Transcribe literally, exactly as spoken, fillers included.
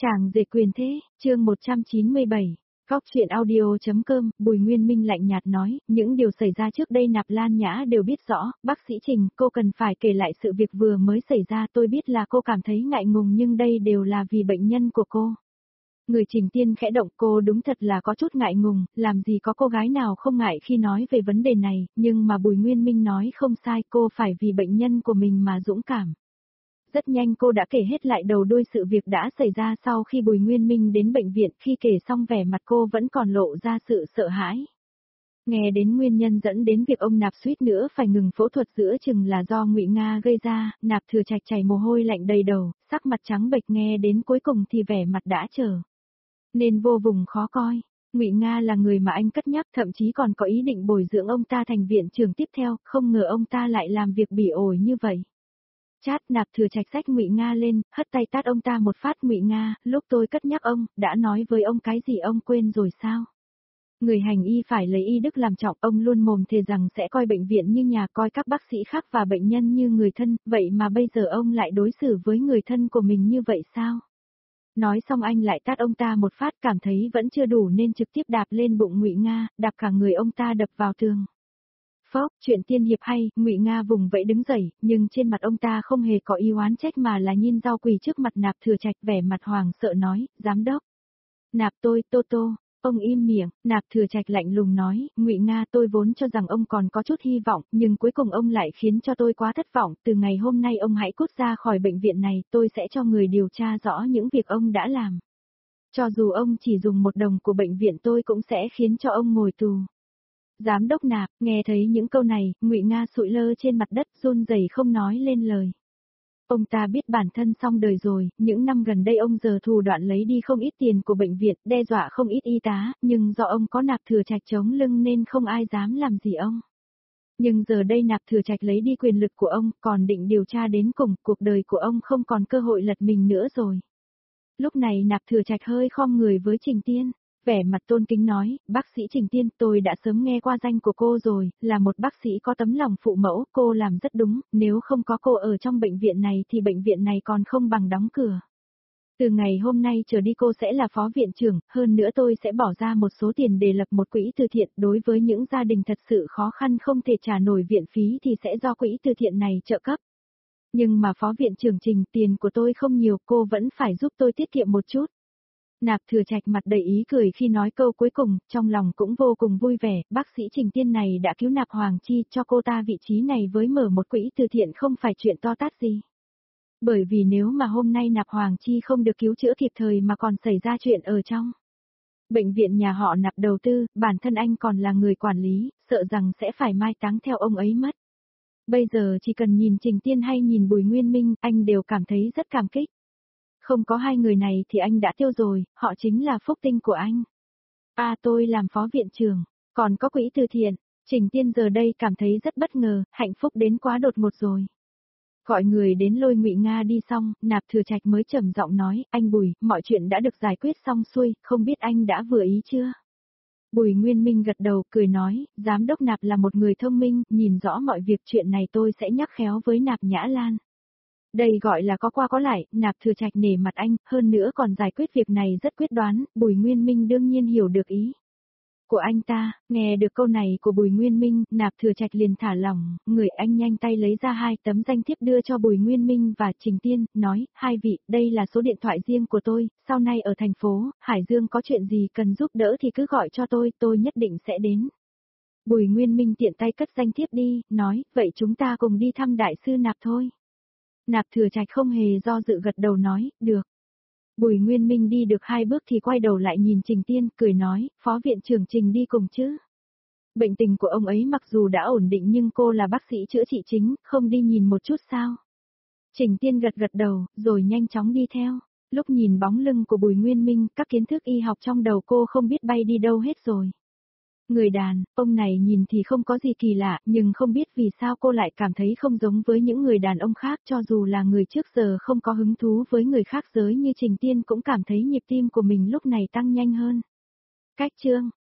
Chàng rể quyền thế, chương một trăm chín mươi bảy. Góc truyện audio.com, Bùi Nguyên Minh lạnh nhạt nói, những điều xảy ra trước đây Nạp Lan Nhã đều biết rõ, bác sĩ Trình, cô cần phải kể lại sự việc vừa mới xảy ra, tôi biết là cô cảm thấy ngại ngùng nhưng đây đều là vì bệnh nhân của cô. Người Trình Tiên khẽ động, cô đúng thật là có chút ngại ngùng, làm gì có cô gái nào không ngại khi nói về vấn đề này, nhưng mà Bùi Nguyên Minh nói không sai, cô phải vì bệnh nhân của mình mà dũng cảm. Rất nhanh cô đã kể hết lại đầu đuôi sự việc đã xảy ra sau khi Bùi Nguyên Minh đến bệnh viện, khi kể xong vẻ mặt cô vẫn còn lộ ra sự sợ hãi. Nghe đến nguyên nhân dẫn đến việc ông Nạp suýt nữa phải ngừng phẫu thuật giữa chừng là do Ngụy Nga gây ra, Nạp Thừa Trạch chảy mồ hôi lạnh đầy đầu, sắc mặt trắng bệch, nghe đến cuối cùng thì vẻ mặt đã trở nên vô cùng khó coi. Ngụy Nga là người mà anh cất nhắc, thậm chí còn có ý định bồi dưỡng ông ta thành viện trưởng tiếp theo, không ngờ ông ta lại làm việc bỉ ổi như vậy. Chát, Nạp Thừa Trạch xách Ngụy Nga lên, hất tay tát ông ta một phát. Ngụy Nga, lúc tôi cất nhắc ông, đã nói với ông cái gì ông quên rồi sao? Người hành y phải lấy y đức làm trọng, ông luôn mồm thề rằng sẽ coi bệnh viện như nhà, coi các bác sĩ khác và bệnh nhân như người thân, vậy mà bây giờ ông lại đối xử với người thân của mình như vậy sao? Nói xong anh lại tát ông ta một phát, cảm thấy vẫn chưa đủ nên trực tiếp đạp lên bụng Ngụy Nga, đạp cả người ông ta đập vào tường. Phốc, chuyện tiên hiệp hay, Ngụy Nga vùng vẫy đứng dậy, nhưng trên mặt ông ta không hề có ý oán trách mà là nhìn rau quỳ trước mặt Nạp Thừa Trạch, vẻ mặt hoàng sợ nói, giám đốc. Nạp tôi, Tô Tô, ông im miệng. Nạp Thừa Trạch lạnh lùng nói, Ngụy Nga, tôi vốn cho rằng ông còn có chút hy vọng, nhưng cuối cùng ông lại khiến cho tôi quá thất vọng, từ ngày hôm nay ông hãy cút ra khỏi bệnh viện này, tôi sẽ cho người điều tra rõ những việc ông đã làm. Cho dù ông chỉ dùng một đồng của bệnh viện tôi cũng sẽ khiến cho ông ngồi tù. Giám đốc Nạp, nghe thấy những câu này, Ngụy Nga sụi lơ trên mặt đất, run rẩy không nói lên lời. Ông ta biết bản thân xong đời rồi, những năm gần đây ông giờ thủ đoạn lấy đi không ít tiền của bệnh viện, đe dọa không ít y tá, nhưng do ông có Nạp Thừa Trạch chống lưng nên không ai dám làm gì ông. Nhưng giờ đây Nạp Thừa Trạch lấy đi quyền lực của ông, còn định điều tra đến cùng, cuộc đời của ông không còn cơ hội lật mình nữa rồi. Lúc này Nạp Thừa Trạch hơi khom người với Trình Tiên. Vẻ mặt tôn kính nói, bác sĩ Trình Tiên, tôi đã sớm nghe qua danh của cô rồi, là một bác sĩ có tấm lòng phụ mẫu, cô làm rất đúng, nếu không có cô ở trong bệnh viện này thì bệnh viện này còn không bằng đóng cửa. Từ ngày hôm nay trở đi cô sẽ là phó viện trưởng, hơn nữa tôi sẽ bỏ ra một số tiền để lập một quỹ từ thiện, đối với những gia đình thật sự khó khăn không thể trả nổi viện phí thì sẽ do quỹ từ thiện này trợ cấp. Nhưng mà phó viện trưởng Trình, tiền của tôi không nhiều, cô vẫn phải giúp tôi tiết kiệm một chút. Nạp Thừa Trạch mặt đầy ý cười khi nói câu cuối cùng, trong lòng cũng vô cùng vui vẻ, bác sĩ Trình Tiên này đã cứu Nạp Hoàng Chi, cho cô ta vị trí này với mở một quỹ từ thiện không phải chuyện to tát gì. Bởi vì nếu mà hôm nay Nạp Hoàng Chi không được cứu chữa kịp thời mà còn xảy ra chuyện ở trong bệnh viện nhà họ Nạp đầu tư, bản thân anh còn là người quản lý, sợ rằng sẽ phải mai táng theo ông ấy mất. Bây giờ chỉ cần nhìn Trình Tiên hay nhìn Bùi Nguyên Minh, anh đều cảm thấy rất cảm kích. Không có hai người này thì anh đã tiêu rồi, họ chính là phúc tinh của anh. À, tôi làm phó viện trưởng, còn có quỹ từ thiện. Trình Tiên giờ đây cảm thấy rất bất ngờ, hạnh phúc đến quá đột ngột rồi. Gọi người đến lôi Ngụy Nga đi xong, Nạp Thừa Trạch mới trầm giọng nói, anh Bùi, mọi chuyện đã được giải quyết xong xuôi, không biết anh đã vừa ý chưa? Bùi Nguyên Minh gật đầu, cười nói, giám đốc Nạp là một người thông minh, nhìn rõ mọi việc, chuyện này tôi sẽ nhắc khéo với Nạp Nhã Lan. Đây gọi là có qua có lại, Nạp Thừa Trạch nể mặt anh, hơn nữa còn giải quyết việc này rất quyết đoán, Bùi Nguyên Minh đương nhiên hiểu được ý của anh ta. Nghe được câu này của Bùi Nguyên Minh, Nạp Thừa Trạch liền thả lỏng, người anh nhanh tay lấy ra hai tấm danh thiếp đưa cho Bùi Nguyên Minh và Trình Tiên, nói, hai vị, đây là số điện thoại riêng của tôi, sau này ở thành phố Hải Dương có chuyện gì cần giúp đỡ thì cứ gọi cho tôi, tôi nhất định sẽ đến. Bùi Nguyên Minh tiện tay cất danh thiếp đi, nói, vậy chúng ta cùng đi thăm đại sư Nạp thôi. Nạp Thừa Trạch không hề do dự gật đầu nói, được. Bùi Nguyên Minh đi được hai bước thì quay đầu lại nhìn Trình Tiên, cười nói, phó viện trưởng Trình đi cùng chứ. Bệnh tình của ông ấy mặc dù đã ổn định nhưng cô là bác sĩ chữa trị chính, không đi nhìn một chút sao? Trình Tiên gật gật đầu, rồi nhanh chóng đi theo. Lúc nhìn bóng lưng của Bùi Nguyên Minh, các kiến thức y học trong đầu cô không biết bay đi đâu hết rồi. Người đàn, ông này nhìn thì không có gì kỳ lạ, nhưng không biết vì sao cô lại cảm thấy không giống với những người đàn ông khác, cho dù là người trước giờ không có hứng thú với người khác giới như Trình Tiên cũng cảm thấy nhịp tim của mình lúc này tăng nhanh hơn. Cách chương